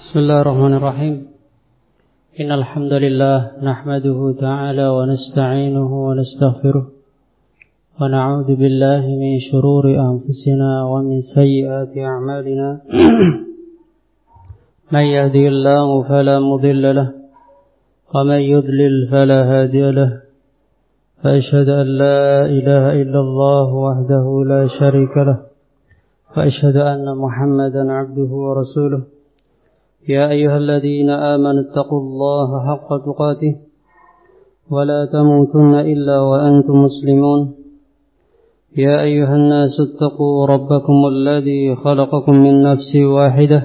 Bismillahirrahmanirrahim. Innal hamdalillah nahmaduhu ta'ala wa nasta'inuhu wa nastaghfiruh wa na'udzu billahi min shururi anfusina wa min sayyiati a'malina. May yahdihillahu fala mudilla lahu wa may yudlil fala hadiya lahu. Fa asyhadu an la ilaha illallah wahdahu la syarika lahu wa asyhadu anna Muhammadan 'abduhu wa rasuluh. يا أيها الذين آمنوا اتقوا الله حق تقاته ولا تموتن إلا وأنتم مسلمون يا أيها الناس اتقوا ربكم الذي خلقكم من نفس واحدة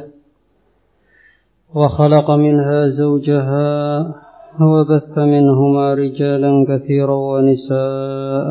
وخلق منها زوجها وبث منهما رجالا كثيرا ونساء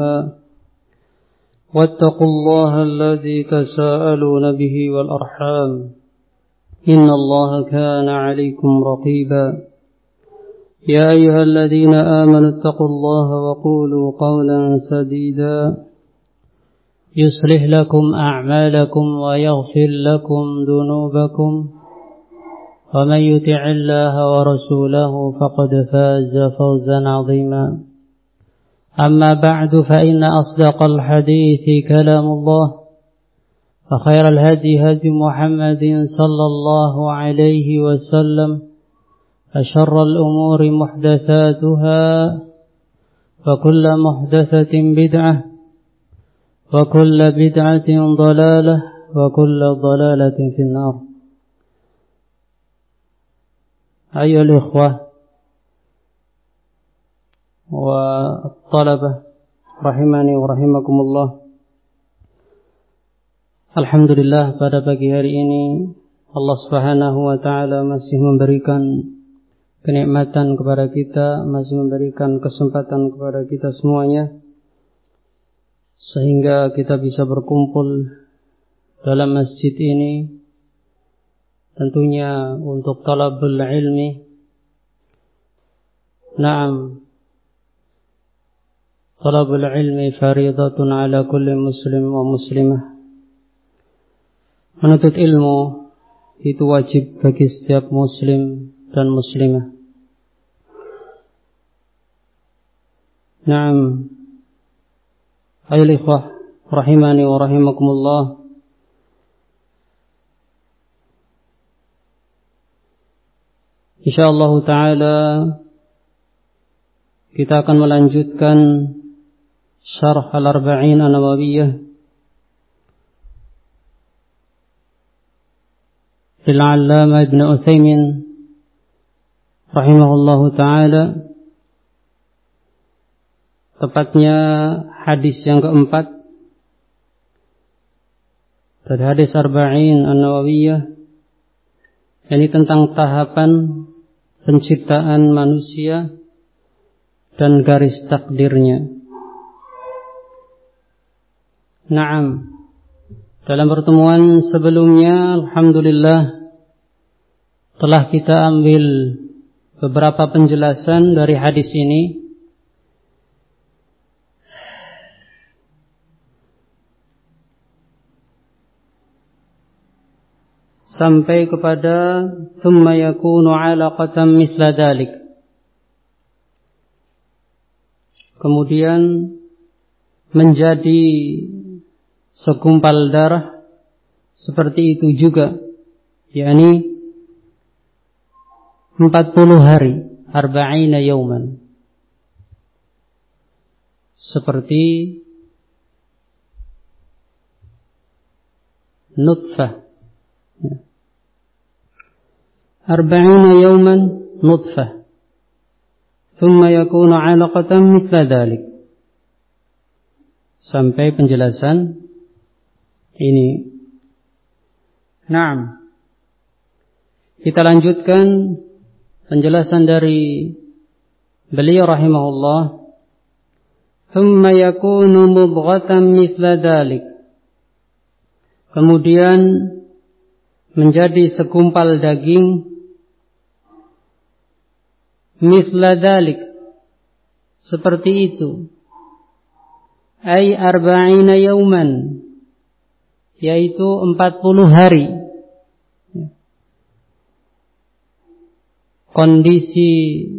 واتقوا الله الذي تساءلون به والأرحام إن الله كان عليكم رقيبا يا أيها الذين آمنوا اتقوا الله وقولوا قولا سديدا يصلح لكم أعمالكم ويغفر لكم ذنوبكم ومن يطع الله ورسوله فقد فاز فوزا عظيما أما بعد فإن أصدق الحديث كلام الله فخير الهدي هدي محمد صلى الله عليه وسلم وشر الأمور محدثاتها وكل محدثة بدعة وكل بدعة ضلالة وكل ضلالة في النار. أيها الإخوة والطلبة رحمني ورحمكم الله. Alhamdulillah, pada pagi hari ini Allah Subhanahu wa taala masih memberikan kenikmatan kepada kita, masih memberikan kesempatan kepada kita semuanya sehingga kita bisa berkumpul dalam masjid ini, tentunya untuk talabul ilmi. Naam, talabul ilmi fariidatun ala kulli muslim wa muslimah. Menuntut ilmu itu wajib bagi setiap muslim dan muslimah. Naam, ayol ikhwah rahimani wa rahimakumullah. Insyaallah ta'ala kita akan melanjutkan syarh al-arba'in an-nawawiyah Al-Allama Ibn Utsaimin rahimahullahu ta'ala, tepatnya hadis yang keempat dari hadis Arba'in An-Nawawiyah, ini tentang tahapan penciptaan manusia dan garis takdirnya. Naam, dalam pertemuan sebelumnya alhamdulillah telah kita ambil beberapa penjelasan dari hadis ini sampai kepada thumma yakunu 'alaqatan mithla dhalik. Kemudian menjadi segumpal darah seperti itu juga, yakni 40 hari, arba'ina yauman, seperti nutfah. Arba'ina yauman nutfah, thumma yakunu 'alaqatan mithla dhalik, sampai penjelasan ini. Naam, kita lanjutkan penjelasan dari beliau rahimahullah. Thumma yakunu mudghatan mithla dhalik, kemudian menjadi segumpal daging, mithla dhalik, seperti itu, ay arba'ina yauman, yaitu 40 hari. kondisi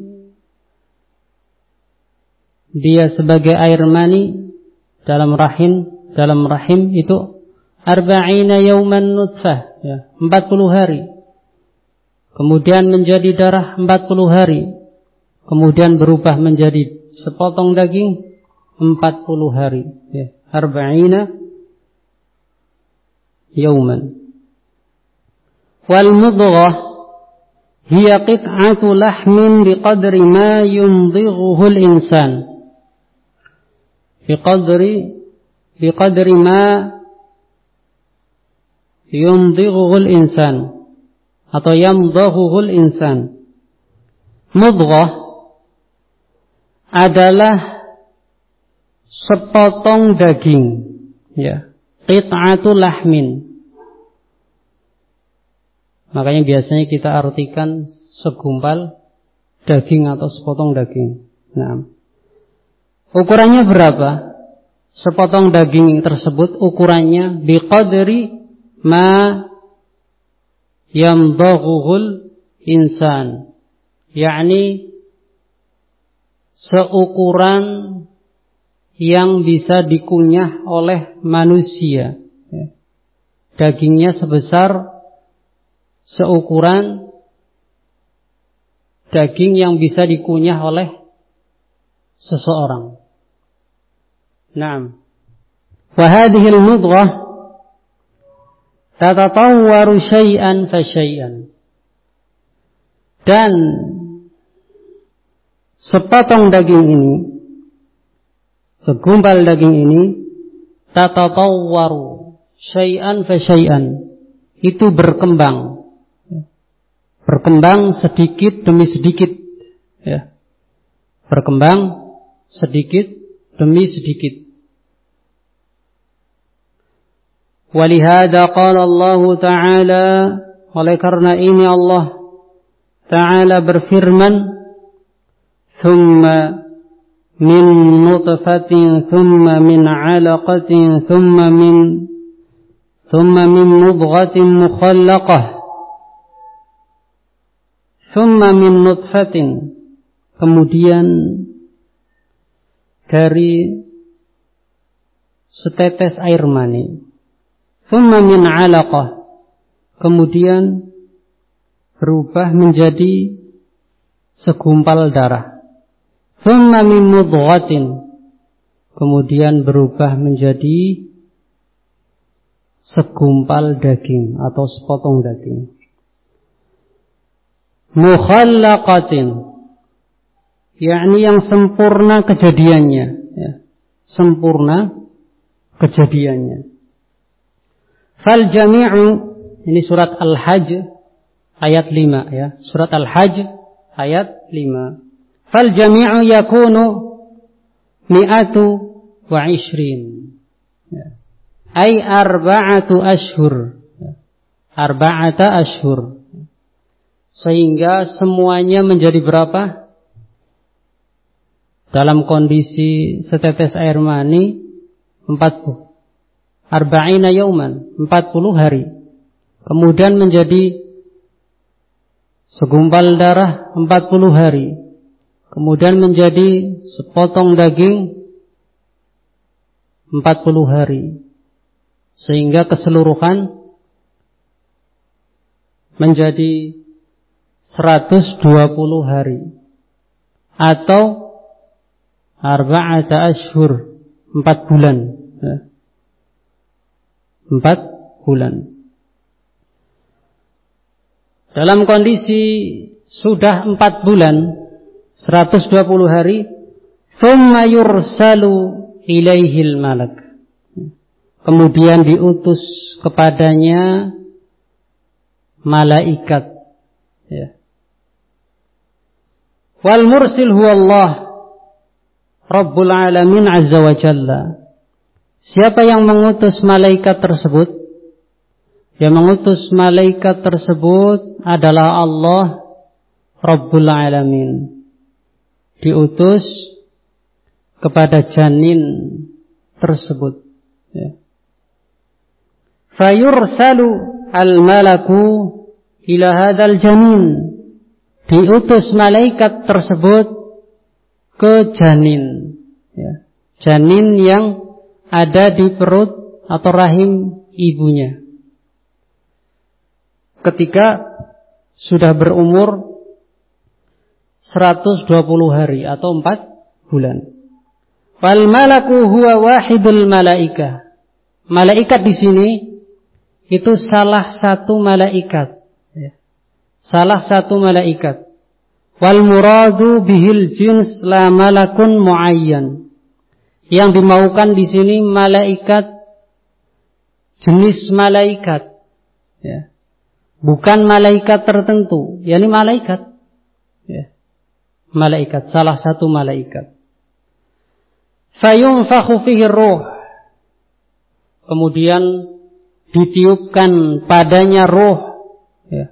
dia sebagai air mani dalam rahim itu 40 yauman nutfah, ya, 40 hari. Kemudian menjadi darah 40 hari. Kemudian berubah menjadi sepotong daging 40 hari, ya, 40 yauman. Wal mudghah hiya qit'atu lahmin biqadri ma yumdhighuhu al-insan. Biqadri ma yumdhighuhu al-insan atau yamdaghuhu al-insan. Mudghah adalah sepotong daging, ya, qit'atu lahmin. Makanya biasanya kita artikan segumpal daging atau sepotong daging. Nah, ukurannya berapa? Sepotong daging tersebut ukurannya biqadri ma yamdaghuhul insan, yakni seukuran yang bisa dikunyah oleh manusia. Dagingnya sebesar seukuran daging yang bisa dikunyah oleh seseorang. Naam. Wa hadhihi al-mudghah tatatawwaru syai'an fa syai'an. Dan sepotong daging ini, segumpal daging ini, tatatawwaru syai'an fa syai'an, itu berkembang sedikit demi sedikit, ya. Berkembang sedikit demi sedikit. Walihada qala Allah Ta'ala, oleh karena ini Allah Ta'ala berfirman, thumma min nutfatin thumma min 'alaqatin thumma min mudghatin mukhallaqah thumma min nutfatin, kemudian dari setetes air mani, thumma min 'alaqah, kemudian berubah menjadi segumpal darah, thumma min mudghatin, kemudian berubah menjadi segumpal daging atau sepotong daging, mukhallaqatin, yakni yang sempurna kejadiannya, ya, sempurna kejadiannya. Fal jami'u, ini surat Al-Hajj ayat 5, ya, surat Al-Hajj ayat 5. Fal jami'u yakunu mi'atu wa 20, ya, ay arba'atu ashhur, arba'ata ashhur, sehingga semuanya menjadi berapa? Dalam kondisi setetes air mani 40 yauman, 40 hari. Kemudian menjadi segumpal darah 40 hari. Kemudian menjadi sepotong daging 40 hari. Sehingga keseluruhan menjadi 120 hari atau arba'ata ashhur, 4 bulan, ya. 4 bulan. Dalam kondisi sudah 4 bulan, 120 hari, thumma yursalu ilaihil malak, kemudian diutus kepadanya malaikat, ya. Wal mursil huwa Allah Rabbul Alamin Azza wa Jalla. Siapa yang mengutus malaikat tersebut? Yang mengutus malaikat tersebut adalah Allah Rabbul Alamin. Diutus kepada janin tersebut, ya. Fayursalu al-malaku ila hadzal janin. diutus malaikat tersebut ke janin, ya. Janin yang ada di perut atau rahim ibunya. Ketika sudah berumur 120 hari atau 4 bulan. Wal malaku huwa wahidul malaikah. Malaikat di sini itu salah satu malaikat, ya. Salah satu malaikat. Wal muradu bihil jins la malakun muayyan. Yang dimaukan di sini malaikat, jenis malaikat, ya. Bukan malaikat tertentu, yakni malaikat, ya. Malaikat, salah satu malaikat. Fayunfakhu fihi ruh. Kemudian ditiupkan padanya ruh, ya.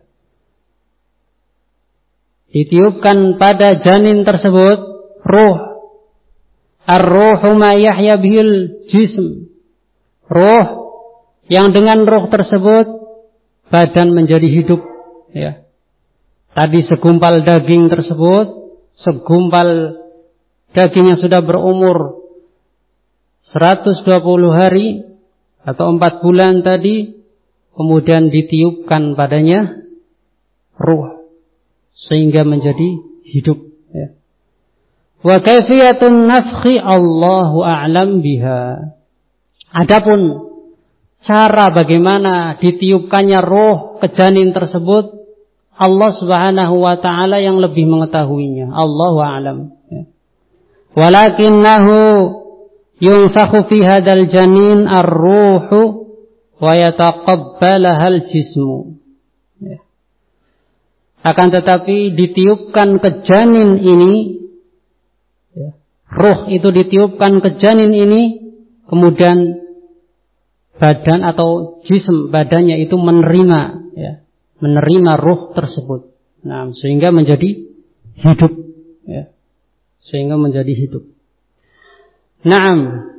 Ditiupkan pada janin tersebut ruh. Ar-ruhu ma yahya bihil jism. Ruh yang dengan ruh tersebut badan menjadi hidup, ya. Tadi segumpal daging tersebut, segumpal daging yang sudah berumur 120 hari atau 4 bulan tadi, kemudian ditiupkan padanya ruh sehingga menjadi hidup, ya. Wa kaifiyatun nafkhi Allahu a'lam biha. Adapun cara bagaimana ditiupkannya ruh ke janin tersebut, Allah Subhanahu wa taala yang lebih mengetahuinya. Allahu a'lam, ya. Walakinnahu yunfakhu fi hadzal janin ar-ruhu wa yataqabbalahal jismu, ya. Akan tetapi ditiupkan ke janin ini, ya. Ruh itu ditiupkan ke janin ini, kemudian badan atau jism badannya itu menerima, ya, menerima ruh tersebut. Nah, sehingga menjadi hidup, ya. Sehingga menjadi hidup. Naam.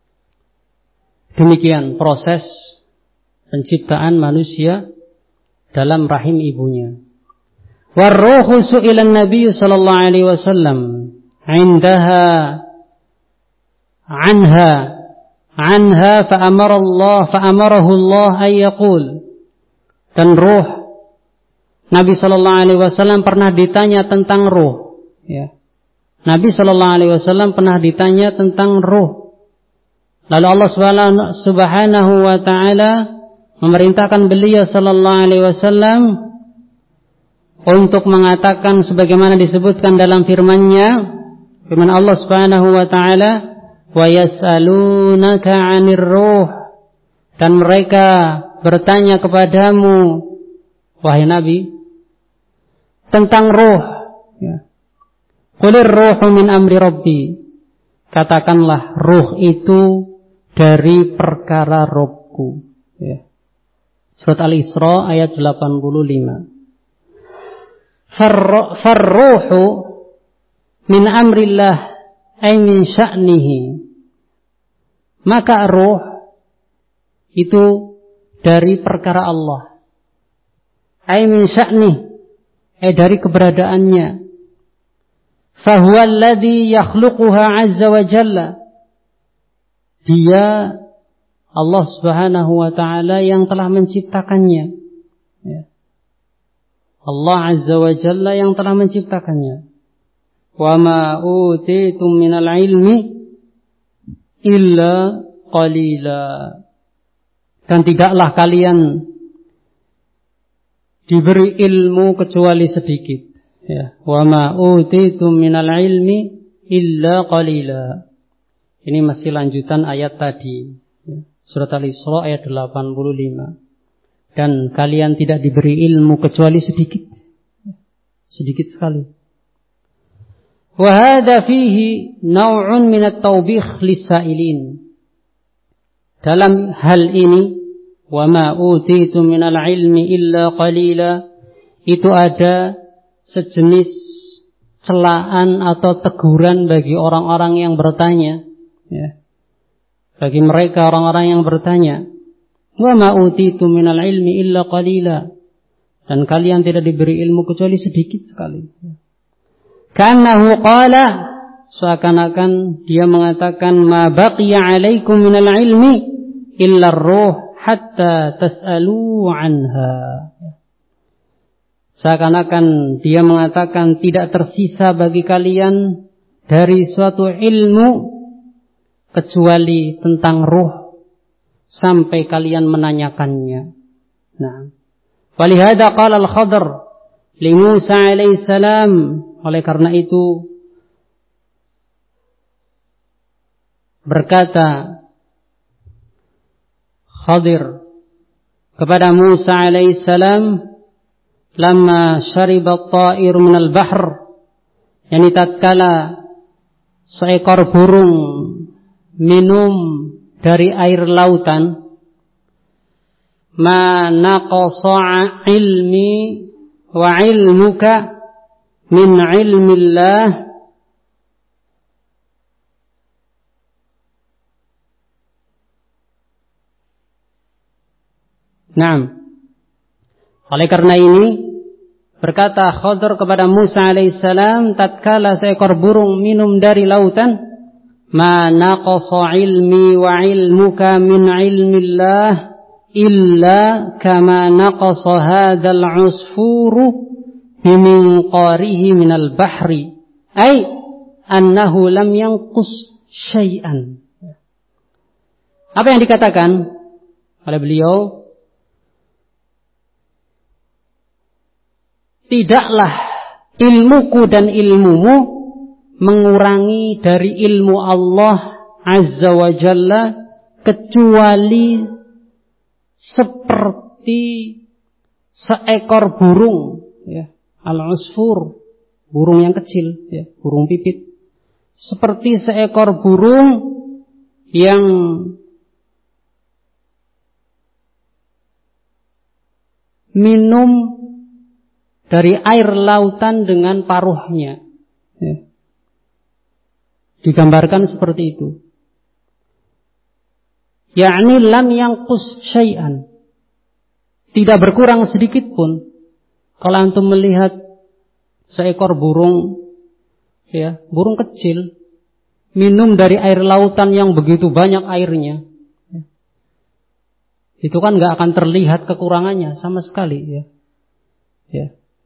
Demikian proses penciptaan manusia dalam rahim ibunya. War-ruhu su'ila an-nabiy sallallahu alaihi wasallam anha fa'amarahu Allah ay yaqul. Dan ruh, Nabi sallallahu alaihi wasallam pernah ditanya tentang ruh, ya. Nabi sallallahu alaihi wasallam pernah ditanya tentang ruh. Lalu Allah Subhanahu wa taala memerintahkan beliau sallallahu alaihi wasallam untuk mengatakan sebagaimana disebutkan dalam firman-Nya, firman Allah Subhanahu wa taala, wa yas'alunaka 'anir ruh, dan mereka bertanya kepadamu wahai Nabi tentang ruh, ya. Qulir ruhu min amri rabbi. Katakanlah ruh itu dari perkara Rabbku, ya. Surat Al-Isra ayat 85. Farruhu min amrillah ay min sya'nihi. Maka ruh itu dari perkara Allah. Ay min sya'nih, ay dari keberadaannya. Fahuwa alladhi yakhluquha azza wa jalla. Dia Allah Subhanahu wa ta'ala yang telah menciptakannya, ya. Allah azza wa jalla yang telah menciptakannya. Wa ma utitum minal ilmi illa qalila. Dan tidaklah kalian diberi ilmu kecuali sedikit, ya. Wa ma utitum minal ilmi illa qalila. Ini masih lanjutan ayat tadi, ya. Surat Al-Isra ayat 85. Dan kalian tidak diberi ilmu kecuali sedikit, sedikit sekali. Wa hadza fihi naw'un min at-tawbikh lis-sa'ilin. Dalam hal ini, wa ma utitum minal ilmi illa qalila, itu ada sejenis celaan atau teguran bagi orang-orang yang bertanya, ya. Bagi mereka orang-orang yang bertanya, wa ma utitum minal ilmi illa qalila. Dan kalian tidak diberi ilmu kecuali sedikit sekali. Ka'annahu qala, seakan-akan dia mengatakan, ma baqiya alaikum minal ilmi illa ar-ruh hatta tas'alu anha. Seakan-akan dia mengatakan tidak tersisa bagi kalian dari suatu ilmu kecuali tentang ruh sampai kalian menanyakannya. Nah, walihada qala al-Khadr li Musa alaihi salam, oleh karena itu berkata Khadir kepada Musa alaihi salam, lamma syariba at-ta'ir min al-bahr, yani tatkala seekor burung minum dari air lautan, ma naqasa ilmi wa ilmuka min ilmillah Naam. Oleh karena ini berkata Khadir kepada Musa alaihissalam, tatkala seekor burung minum dari lautan, ma naqasa ilmi wa ilmuka min ilmillah illa kama naqasa hadzal usfuru biminqarihi minal bahri, ay annahu lam yanqus syai'an. Apa yang dikatakan oleh beliau? Tidaklah ilmuku dan ilmumu mengurangi dari ilmu Allah Azza wa Jalla kecuali seperti seekor burung, ya, al-usfur, burung yang kecil, ya, burung pipit. Seperti seekor burung yang minum dari air lautan dengan paruhnya. Ya. Digambarkan seperti itu. Yakni lam yanqus syai'an. Tidak berkurang sedikit pun. Kalau antum melihat seekor burung, ya, burung kecil minum dari air lautan yang begitu banyak airnya, ya, itu kan nggak akan terlihat kekurangannya sama sekali, ya. Ya.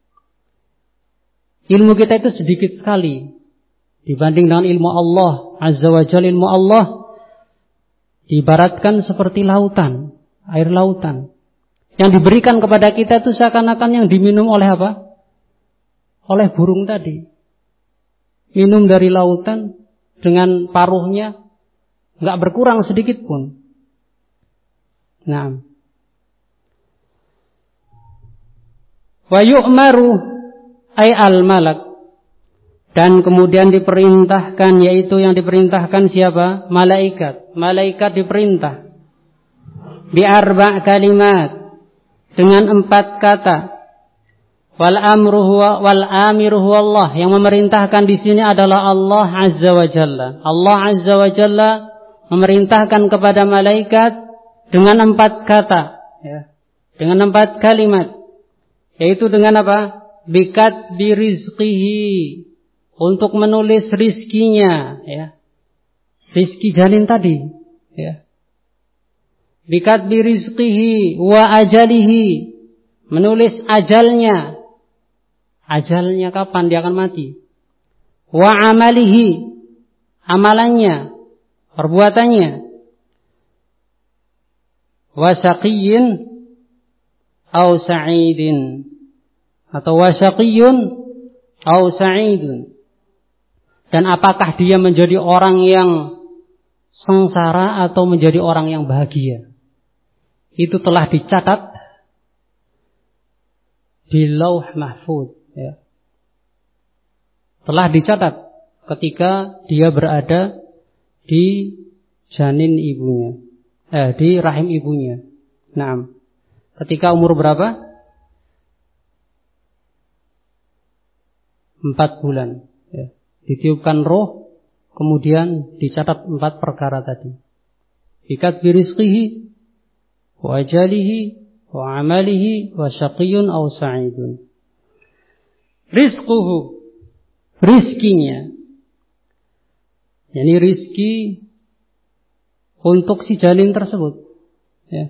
Ilmu kita itu sedikit sekali dibanding dengan ilmu Allah Azza wa Jalla. Ilmu Allah diibaratkan seperti lautan, air lautan. Yang diberikan kepada kita itu seakan-akan yang diminum oleh apa? Oleh burung tadi. Minum dari lautan dengan paruhnya, enggak berkurang sedikit pun. Nah. Wa yu'maru ay al-malak, dan kemudian diperintahkan, yaitu yang diperintahkan siapa? Malaikat. Malaikat diperintah bi arba' kalimat, dengan 4 kata. Wal amiru huwa Allah, yang memerintahkan di sini adalah Allah Azza wa Jalla. Allah Azza wa Jalla memerintahkan kepada malaikat dengan 4 kata, ya, dengan 4 kalimat, yaitu dengan apa? Bikat birizqihi, untuk menulis rizkinya, ya, rizki janin tadi, ya. Bikat birizqihi wa ajalihi, menulis ajalnya, ajalnya kapan dia akan mati. Wa amalihi, amalannya, perbuatannya. Wa syaqiyyin au sa'idin, atau wasyaqiyun au sa'idun, dan apakah dia menjadi orang yang sengsara atau menjadi orang yang bahagia. Itu telah dicatat di Lauh Mahfuz, ya. Telah dicatat ketika dia berada di janin ibunya, di rahim ibunya. Nah, ketika umur berapa? 4 bulan, ya. Ditiupkan roh, kemudian dicatat 4 perkara tadi. Bikat birizqihi wa ajalihi wa amalihi wa syaqiyyun aw sa'idun. Rizquhu, rizkinya, yakni rizki untuk si janin tersebut. Ya.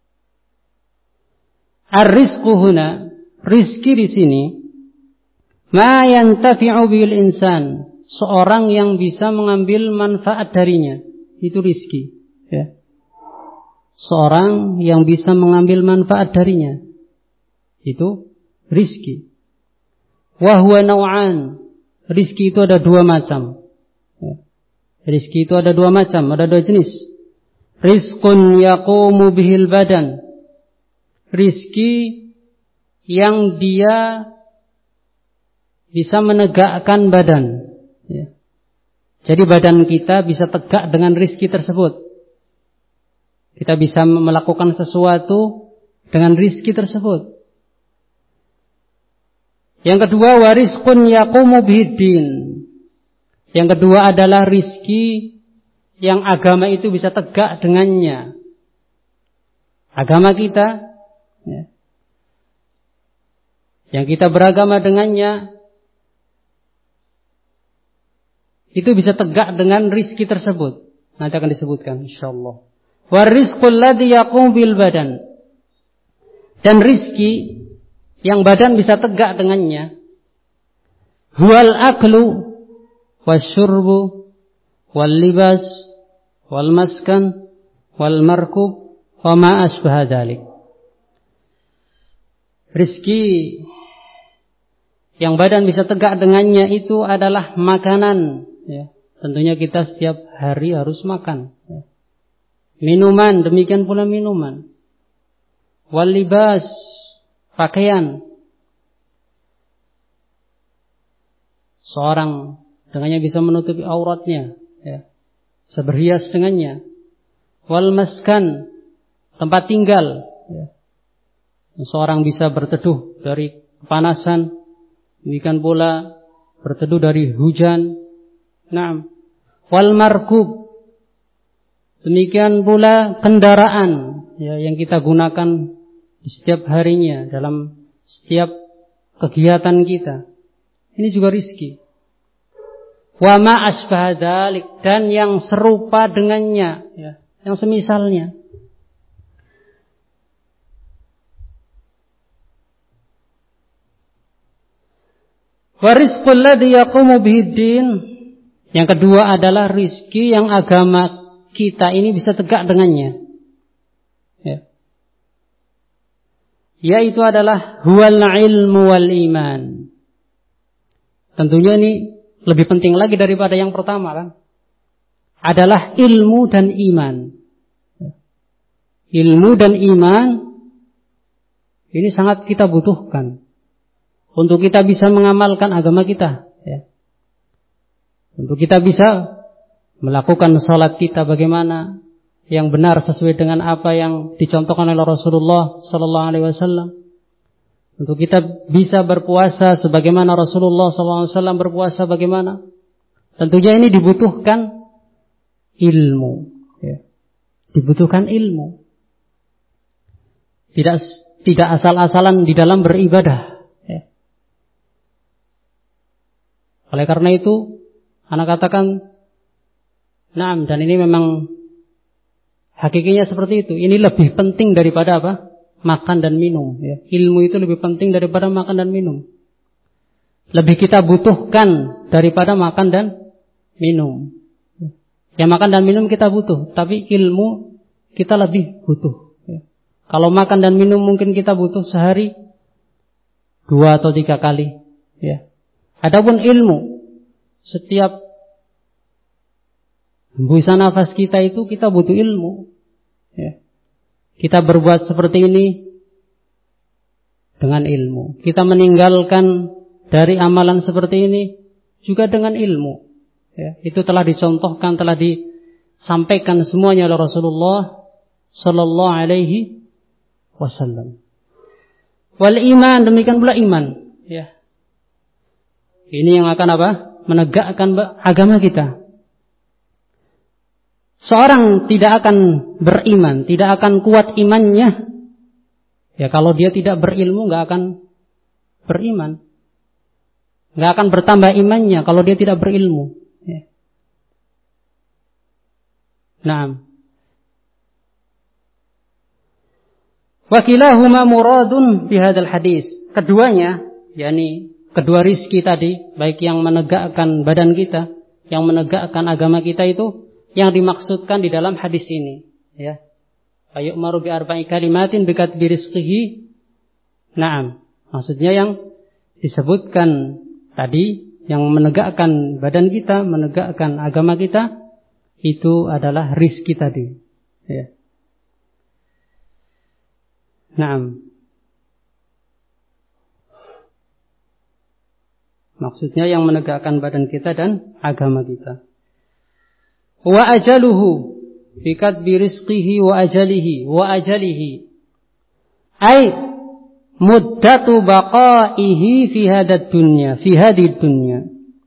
Ar-rizqu huna, rizki di sini, ma yantafi'u bil insan, seorang yang bisa mengambil manfaat darinya, itu rizki. Ya. Seorang yang bisa mengambil manfaat darinya, itu rizki. Wa huwa naw'an, rizki itu ada dua macam. Ya. Rizki itu ada dua macam, ada dua jenis. Rizqun yaqumu bihil badan, rizki yang dia bisa menegakkan badan. Ya. Jadi badan kita bisa tegak dengan rizki tersebut. Kita bisa melakukan sesuatu dengan rizki tersebut. Yang kedua, warizqun yaqumu bihiddin. Yang kedua adalah rizki yang agama itu bisa tegak dengannya. Agama kita, ya, yang kita beragama dengannya, itu bisa tegak dengan rizki tersebut. Nanti akan disebutkan insyaallah. Warizqul ladzi yaqumu bil badan. Dan rizki yang badan bisa tegak dengannya, huwal aklu wasyurbu wal libas wal maskan wal markub wa ma asbaha dzalik. Rizki yang badan bisa tegak dengannya itu adalah makanan, ya. Tentunya kita setiap hari harus makan, ya. Minuman, demikian pula minuman. Wal libas, pakaian. Seorang dengannya bisa menutupi auratnya, ya. Bisa berhias dengannya. Wal maskan, tempat tinggal, ya. Seorang bisa berteduh dari kepanasan, demikian pula berteduh dari hujan. Naam. Wal markub, demikian pula kendaraan, ya, yang kita gunakan di setiap harinya dalam setiap kegiatan kita. Ini juga rizki. Wa ma asbaha dzalik, dan yang serupa dengannya, ya, yang semisalnya. Wa rizqul ladzi yaqumu bihiddin. Yang kedua adalah rizki yang agama kita ini bisa tegak dengannya. Ya. Yaitu adalah huwal ilmu wal iman. Tentunya ini lebih penting lagi daripada yang pertama, kan? Adalah ilmu dan iman. Ilmu dan iman ini sangat kita butuhkan untuk kita bisa mengamalkan agama kita, ya. Untuk kita bisa melakukan salat kita bagaimana yang benar sesuai dengan apa yang dicontohkan oleh Rasulullah sallallahu alaihi wasallam. Untuk kita bisa berpuasa sebagaimana Rasulullah sallallahu alaihi wasallam berpuasa bagaimana. Tentunya ini dibutuhkan ilmu, ya. Dibutuhkan ilmu. Tidak asal-asalan di dalam beribadah, ya. Oleh karena itu, anak katakan, naam, dan ini memang hakikinya seperti itu. Ini lebih penting daripada apa? Makan dan minum, ya. Ilmu itu lebih penting daripada makan dan minum. Lebih kita butuhkan daripada makan dan minum. Ya, makan dan minum kita butuh, tapi ilmu kita lebih butuh, ya. Kalau makan dan minum mungkin kita butuh sehari 2 atau 3 kali, ya. Adapun ilmu, setiap hembusan nafas kita itu kita butuh ilmu, ya. Kita berbuat seperti ini dengan ilmu. Kita meninggalkan dari amalan seperti ini juga dengan ilmu, ya. Itu telah dicontohkan, telah disampaikan semuanya oleh Rasulullah sallallahu alaihi wasallam. Wal iman, demikian pula iman, ya. Ini yang akan apa? Menegakkan agama kita. Seorang tidak akan beriman, tidak akan kuat imannya, Ya kalau dia tidak berilmu nggak akan beriman. Nggak akan bertambah imannya kalau dia tidak berilmu. Ya. Naam. Wa kilahuma muradun fi hadzal hadis. Keduanya, yakni kedua rizki tadi, baik yang menegakkan badan kita, yang menegakkan agama kita itu yang dimaksudkan di dalam hadis ini, ya. Ayu'maru bi arba'i kalimatin bi katbi rizqihi. Naam. Maksudnya yang disebutkan tadi yang menegakkan badan kita, menegakkan agama kita itu adalah rizki tadi, ya. Naam. Maksudnya yang menegakkan badan kita dan agama kita. Wa ajaluhu fi katbi rizqihi wa ajalihi. Ai muddatu baqaihi fi hadhihi dunya.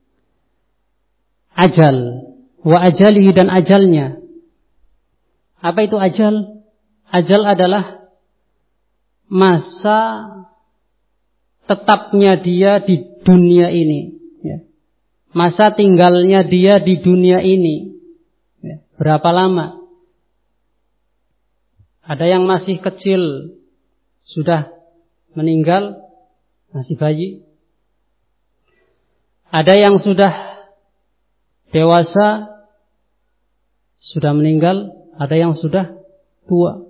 Ajal wa ajalihi dan ajalnya. Apa itu ajal? Ajal adalah masa tetapnya dia di dunia ini, ya. Masa tinggalnya dia di dunia ini, ya. Berapa lama? Ada yang masih kecil sudah meninggal, masih bayi. Ada yang sudah dewasa sudah meninggal, ada yang sudah tua.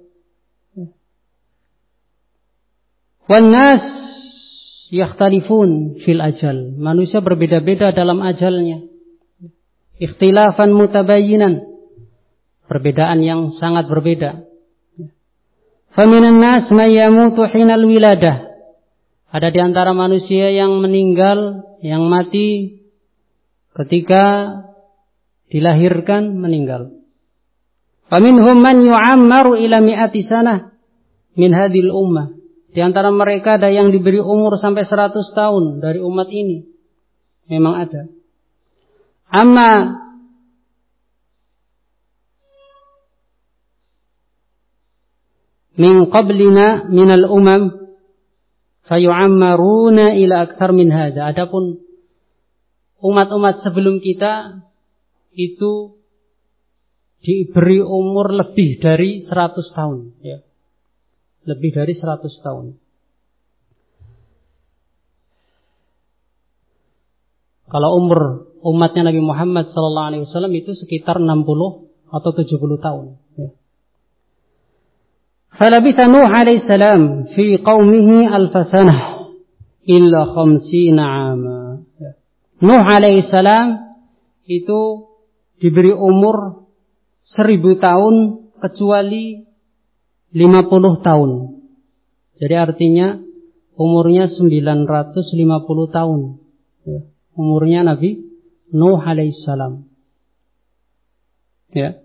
Wan nas yakhtalifun fil ajal. Manusia berbeda-beda dalam ajalnya. Ikhtilafan mutabayyinan. Perbedaan yang sangat berbeda. Faminan nas may yamutu hinal wiladah. Ada di antara manusia yang meninggal, yang mati ketika dilahirkan meninggal. Faminhum man yu'ammaru ila mi'ati sanah min hadhil ummah. Di antara mereka ada yang diberi umur sampai 100 tahun dari umat ini. Memang ada. Amma min qablina minal umam fayu'ammaruna ila akthar min hadha. Adapun umat-umat sebelum kita itu diberi umur lebih dari 100 tahun, ya. Lebih dari 100 tahun. Kalau umur umatnya Nabi Muhammad SAW itu sekitar 60 atau 70 tahun. Ya. Falabitha Nuh alaihi salam fi qaumihi alfasanah illa 50 ama. Ya. Nuh alaihi salam itu diberi umur 1000 tahun kecuali 50 tahun. Jadi artinya umurnya 950 tahun. Ya. Umurnya Nabi Nuh alaihissalam. Ya.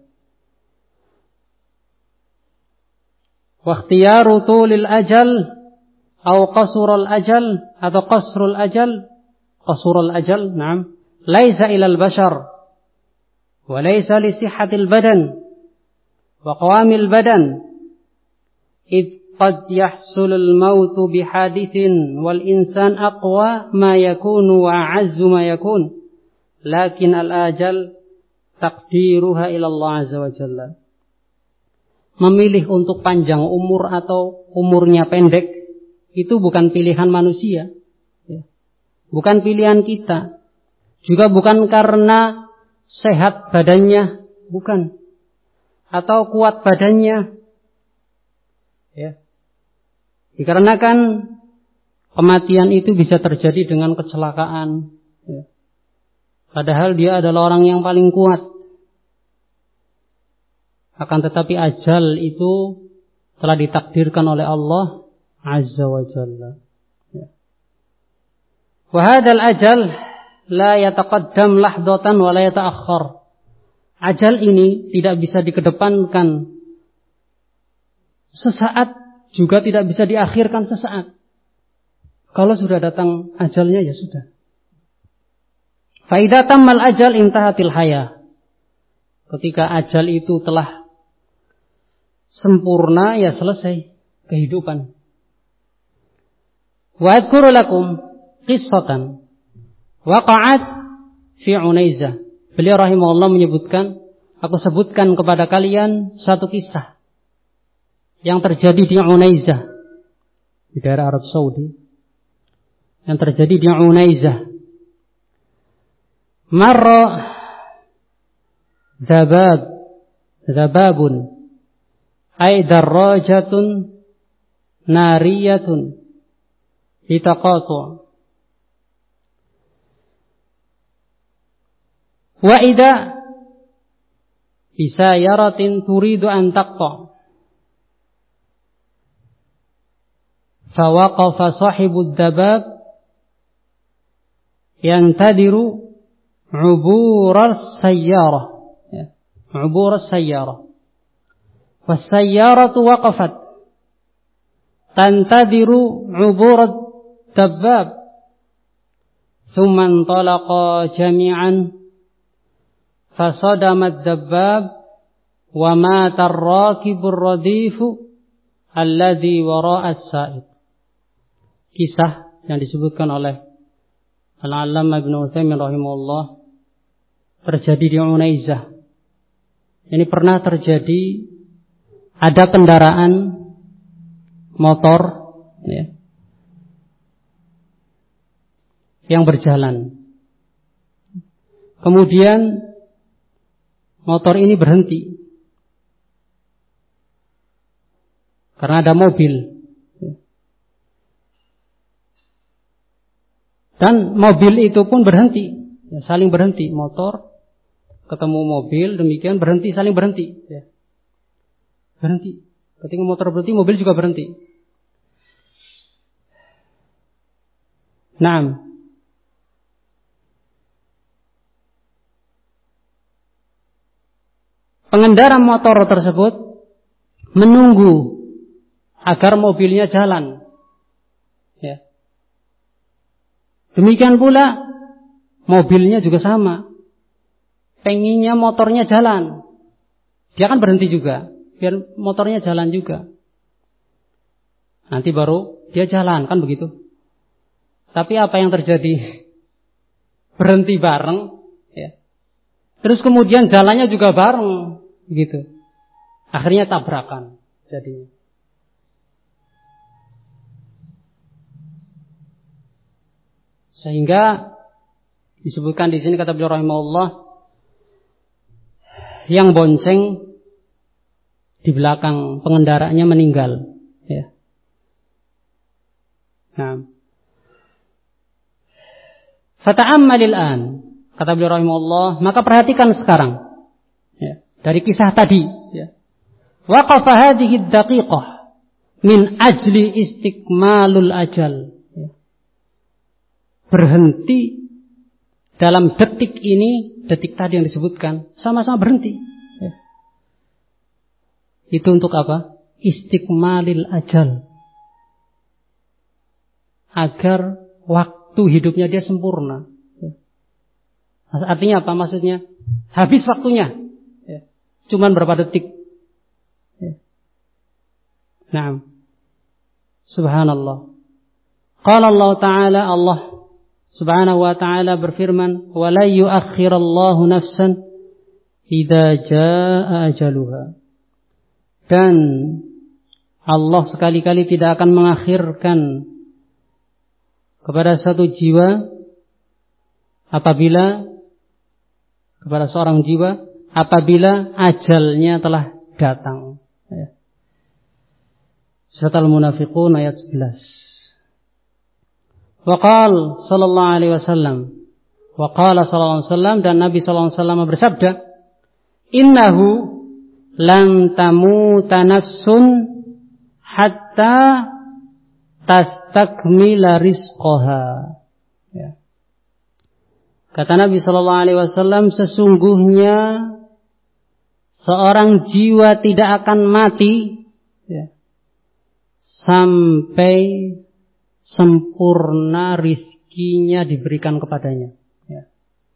Wa ikhtiyaru tulil ajal atau qasrul ajal atau qasrul ajal, na'am, laisa ilal bashar wa laisa li sihhatil badan wa qawamil badan. إذ قد يحصل الموت بحادث والإنسان أقوى ما يكون وأعز ما يكون لكن الآجل تقديرها إلى الله عز وجل. Memilih untuk panjang umur atau umurnya pendek itu bukan pilihan manusia, bukan pilihan kita, juga bukan karena sehat badannya, bukan, atau kuat badannya. Ya. Dikarenakan kematian itu bisa terjadi dengan kecelakaan. Ya. Padahal dia adalah orang yang paling kuat. Akan tetapi ajal itu telah ditakdirkan oleh Allah Azza wa Jalla. Ya. Wa hadzal ajal la yataqaddam lahdatan wa la yata'akhkhar. Ajal ini tidak bisa dikedepankan sesaat, juga tidak bisa diakhirkan sesaat. Kalau sudah datang ajalnya ya sudah. Fa idza tammal ajal intahatil haya. Ketika ajal itu telah sempurna ya selesai kehidupan. Wa adhkuru lakum qissatan waqa'at fi Unaizah. Beliau rahimahullah menyebutkan, aku sebutkan kepada kalian satu kisah yang terjadi di Unaizah, di daerah Arab Saudi, yang terjadi di Unaizah. Marra zababun ay darrajatun nariyatun litaqatu' wa idza bisayaratin turidu an taqta' fawaqafa sahibud dabab yantadiru uburas sayyarah, uburas sayyarah, was sayyaratu waqafat tantadiru uburat dabbab, thumma intalaqa jami'an fasadamat dabbab wa mata ar-rakibur radifu alladhi wara'a as-sa'iq. Kisah yang disebutkan oleh Al-Allamah Ibnu Utsaimin rahimahullah terjadi di Unaizah. Ini pernah terjadi, ada kendaraan motor yang berjalan. Kemudian motor ini berhenti karena ada mobil. Dan mobil itu pun berhenti, saling berhenti, motor ketemu mobil, demikian berhenti, saling berhenti, berhenti. Ketika motor berhenti, mobil juga berhenti. Naam. Pengendara motor tersebut menunggu agar mobilnya jalan. Ya. Demikian pula mobilnya juga sama. Pengennya motornya jalan. Dia kan berhenti juga, biar motornya jalan juga. Nanti baru dia jalan, kan begitu. Tapi apa yang terjadi? Berhenti bareng, ya. Terus kemudian jalannya juga bareng, gitu. Akhirnya tabrakan jadinya. Sehingga disebutkan di sini kata beliau rahimahullah, yang bonceng di belakang pengendaranya meninggal. Ya. Nah, fata'ammalil an, kata beliau rahimahullah, maka perhatikan sekarang. Ya. Dari kisah tadi. Ya. Waqafa hadhihi ad-daqiqah min ajli istikmalul ajal. Berhenti dalam detik ini, detik tadi yang disebutkan, sama-sama berhenti. Ya. Itu untuk apa? Istikmalil ajal. Agar waktu hidupnya dia sempurna. Ya. Artinya apa? Maksudnya habis waktunya. Ya. Cuman berapa detik. Ya. Nah, subhanallah. Qala Allah Ta'ala, Allah Subhanahu wa ta'ala berfirman, wa la yu'akhirallahu nafsan idza jaa ajaluha. Dan Allah sekali-kali tidak akan mengakhirkan kepada satu jiwa kepada seorang jiwa apabila ajalnya telah datang. Surat Al-Munafiqun ayat 11. Waqala sallallahu alaihi wasallam, dan Nabi sallallahu alaihi wasallam bersabda, innahu lan tamuta nafsun hatta tastakmila rizqaha. Ya. Kata Nabi sallallahu alaihi wasallam, sesungguhnya seorang jiwa tidak akan mati sampai sempurna rizkinya diberikan kepadanya. Ya.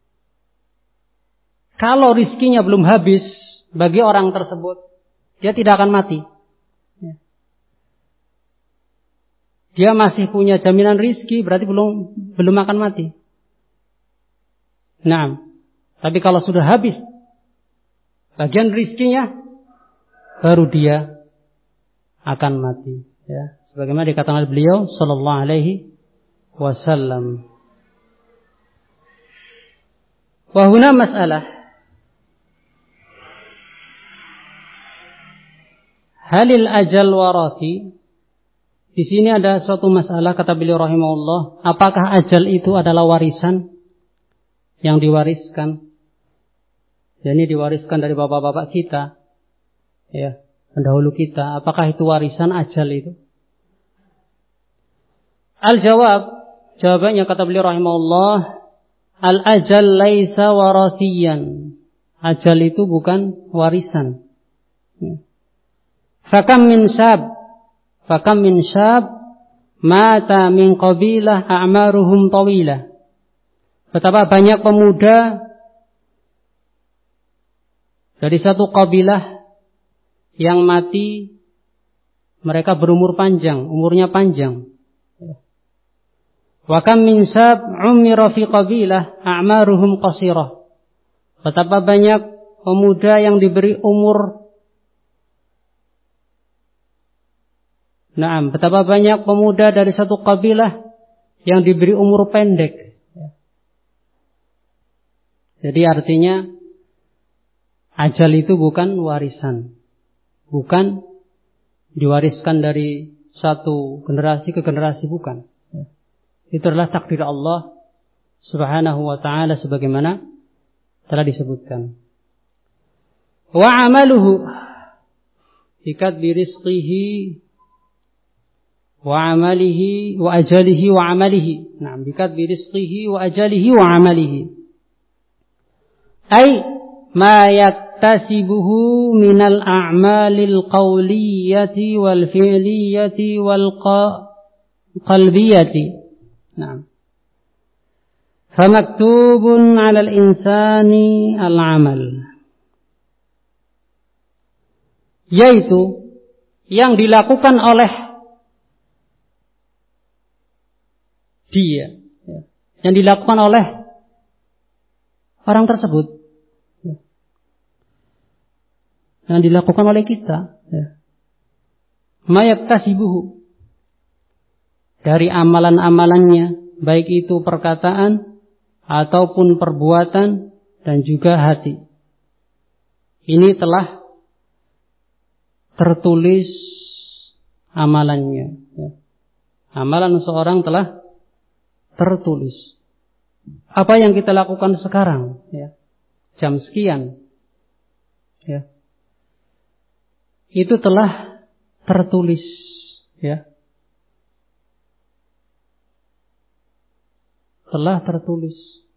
Kalau rizkinya belum habis bagi orang tersebut, dia tidak akan mati. Ya. dia masih punya jaminan rizki, berarti belum akan mati. Nah, tapi kalau sudah habis bagian rizkinya, baru dia akan mati. Ya, sebagaimana dikatakan oleh beliau sallallahu alaihi wasallam. Wa huna mas'alah. Halil ajal warathi? Di sini ada suatu masalah, kata beliau rahimahullah, apakah ajal itu adalah warisan yang diwariskan? Jadi diwariskan dari bapak-bapak kita, ya, pendahulu kita. Apakah itu warisan ajal itu? Jawabannya kata beliau rahimahullah, al-ajal laisa warathiyan. Ajal itu bukan warisan. Fakam min syab mata min qabilah a'maruhum tawilah. Betapa banyak pemuda dari satu kabilah yang mati, mereka berumur panjang, umurnya panjang. Wa kam min syab umira fi qabilah a'maruhum qasirah. Betapa banyak pemuda yang diberi umur, betapa banyak pemuda dari satu kabilah yang diberi umur pendek. Jadi artinya ajal itu bukan warisan. Bukan diwariskan dari satu generasi ke generasi, bukan. Itu adalah takdir Allah Subhanahu wa ta'ala sebagaimana telah disebutkan. Wa amaluhu bikatbi rizqihi wa amalihi wa ajalihi wa amalihi. Bikatbi rizqihi wa ajalihi wa amalihi. Ay ma yaktasibuhu minal a'malil qawliyati wal fi'liyati wal qalbiyati. Famaktubun 'alal insani al-'amal. Yaitu yang dilakukan oleh dia, yang dilakukan oleh orang tersebut, yang dilakukan oleh kita, mayaktasibuhu, dari amalan-amalannya, baik itu perkataan ataupun perbuatan dan juga hati. Ini telah tertulis amalannya. Amalan seorang telah tertulis. Apa yang kita lakukan sekarang, jam sekian, itu telah tertulis, telah tertulis.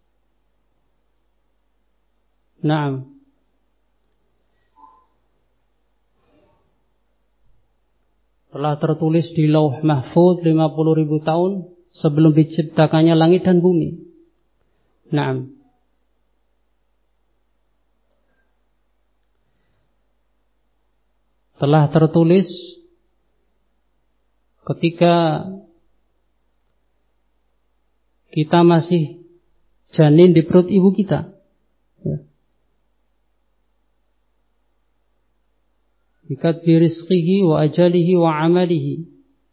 Telah tertulis di Lauh Mahfuz 50.000 tahun sebelum diciptakannya langit dan bumi. Telah tertulis ketika kita masih janin di perut ibu kita. Bikatbi rizqihi wa ajalihi wa amalihi.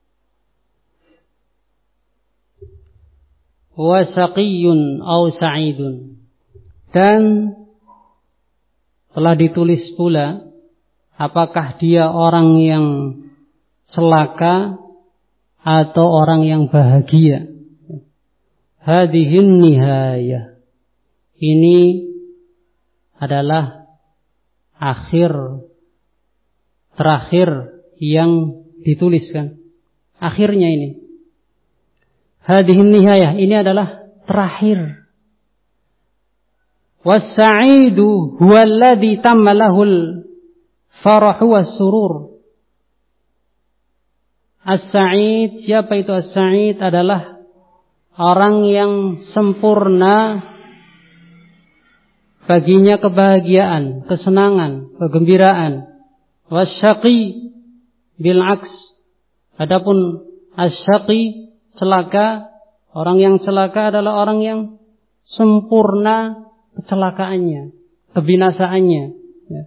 Wa saqiyun aw sa'idun. Dan telah ditulis pula apakah dia orang yang celaka atau orang yang bahagia. Hadihin nihayah. Ini adalah terakhir yang dituliskan. Akhirnya ini. Hadihin nihayah, ini adalah terakhir. Was-sa'idu huwallazi tamma lahul farahu was-surur. As-sa'id, siapa itu as-sa'id? Adalah orang yang sempurna baginya kebahagiaan, kesenangan, kegembiraan. Wasyaqi bil aks. Adapun Asyaqi, celaka. Orang yang celaka adalah orang yang sempurna kecelakaannya, kebinasaannya. Ya.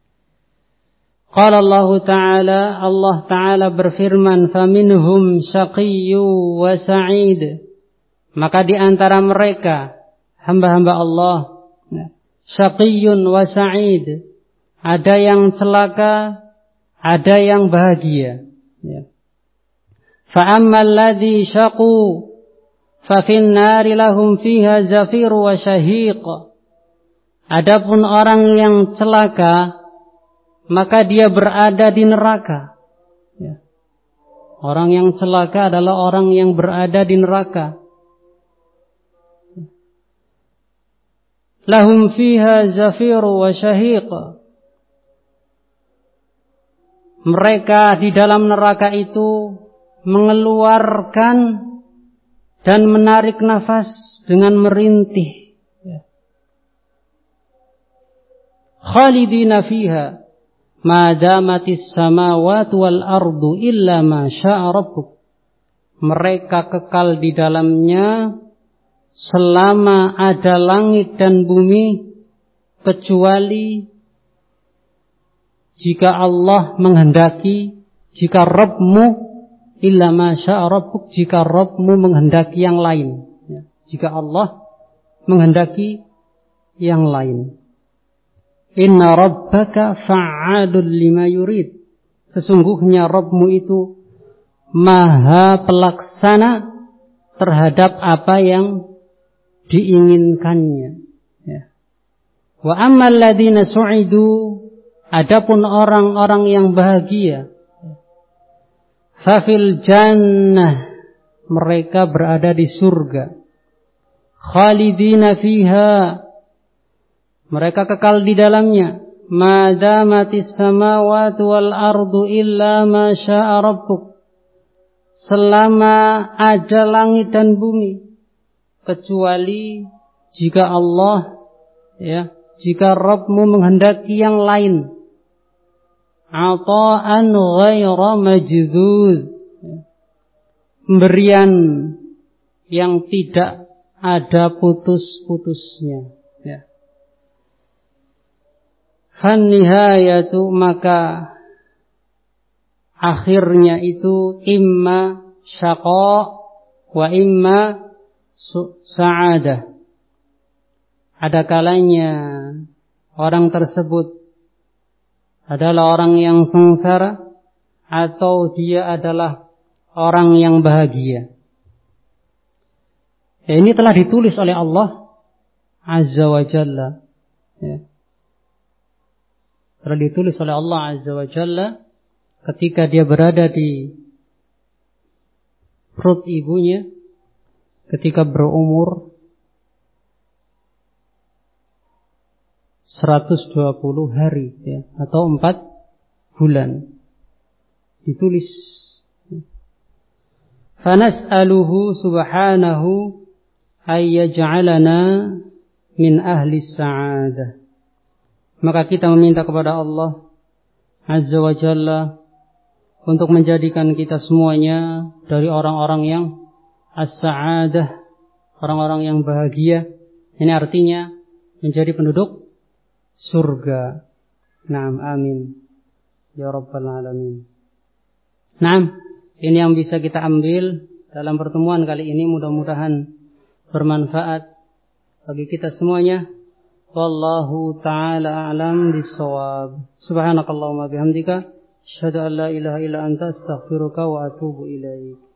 Qala Allah Ta'ala berfirman, faminhum syaqiyyu wa sa'id. Maka di antara mereka hamba-hamba Allah, syaqiyyun wa sa'id, ada yang celaka, ada yang bahagia. Ya. Fa ammal ladzi syaqu fa fin nari lahum fiha zafiru wa syahiq. Adapun orang yang celaka, maka dia berada di neraka. Ya. Orang yang celaka adalah orang yang berada di neraka. Lahum fiha zafiru wa syahiq. Mereka di dalam neraka itu mengeluarkan dan menarik nafas dengan merintih. Khalidina fiha ma damatis samawati wal ardu illa ma syaa rabbuk. Mereka kekal di dalamnya selama ada langit dan bumi, kecuali jika Allah menghendaki, jika Rabbmu, illa ma syaa rabbuk, jika Rabbmu menghendaki yang lain. Ya. Jika Allah menghendaki yang lain. Inna rabbaka fa'alul lima yurid. Sesungguhnya Rabbmu itu maha pelaksana terhadap apa yang diinginkannya. Ya. Wa ammal ladzina su'idu, adapun orang-orang yang bahagia, fa fil jannah, mereka berada di surga. Khalidina fiha, mereka kekal di dalamnya. Ma damatis samawati wal ardu illa ma syaa rabbuk, selama ada langit dan bumi, kecuali jika Allah, ya, jika Rabbmu menghendaki yang lain. Ata'an ghaira majdud, pemberian yang tidak ada putus-putusnya. Ya. Fan nihayatu, maka akhirnya itu imma syaqa wa imma sa'adah. Ada kalanya orang tersebut adalah orang yang sengsara, atau dia adalah orang yang bahagia. Ya, ini telah ditulis oleh Allah Azza wa Jalla. Ya. Telah ditulis oleh Allah Azza wa Jalla ketika dia berada di perut ibunya, ketika berumur 120 hari, ya, atau 4 bulan. Ditulis. Fanas'aluhu subhanahu ayyaj'alana min ahli sa'adah. Maka kita meminta kepada Allah Azza wa Jalla untuk menjadikan kita semuanya dari orang-orang yang as-sa'adah, orang-orang yang bahagia. Ini artinya menjadi penduduk surga. Naam, amin ya rabbal alamin. Naam, ini yang bisa kita ambil dalam pertemuan kali ini, mudah-mudahan bermanfaat bagi kita semuanya. Wallahu ta'ala a'lam bis-shawab. Subhanakallahumma bihamdika asyhadu an la ilaha illa anta astaghfiruka wa atubu ilaik.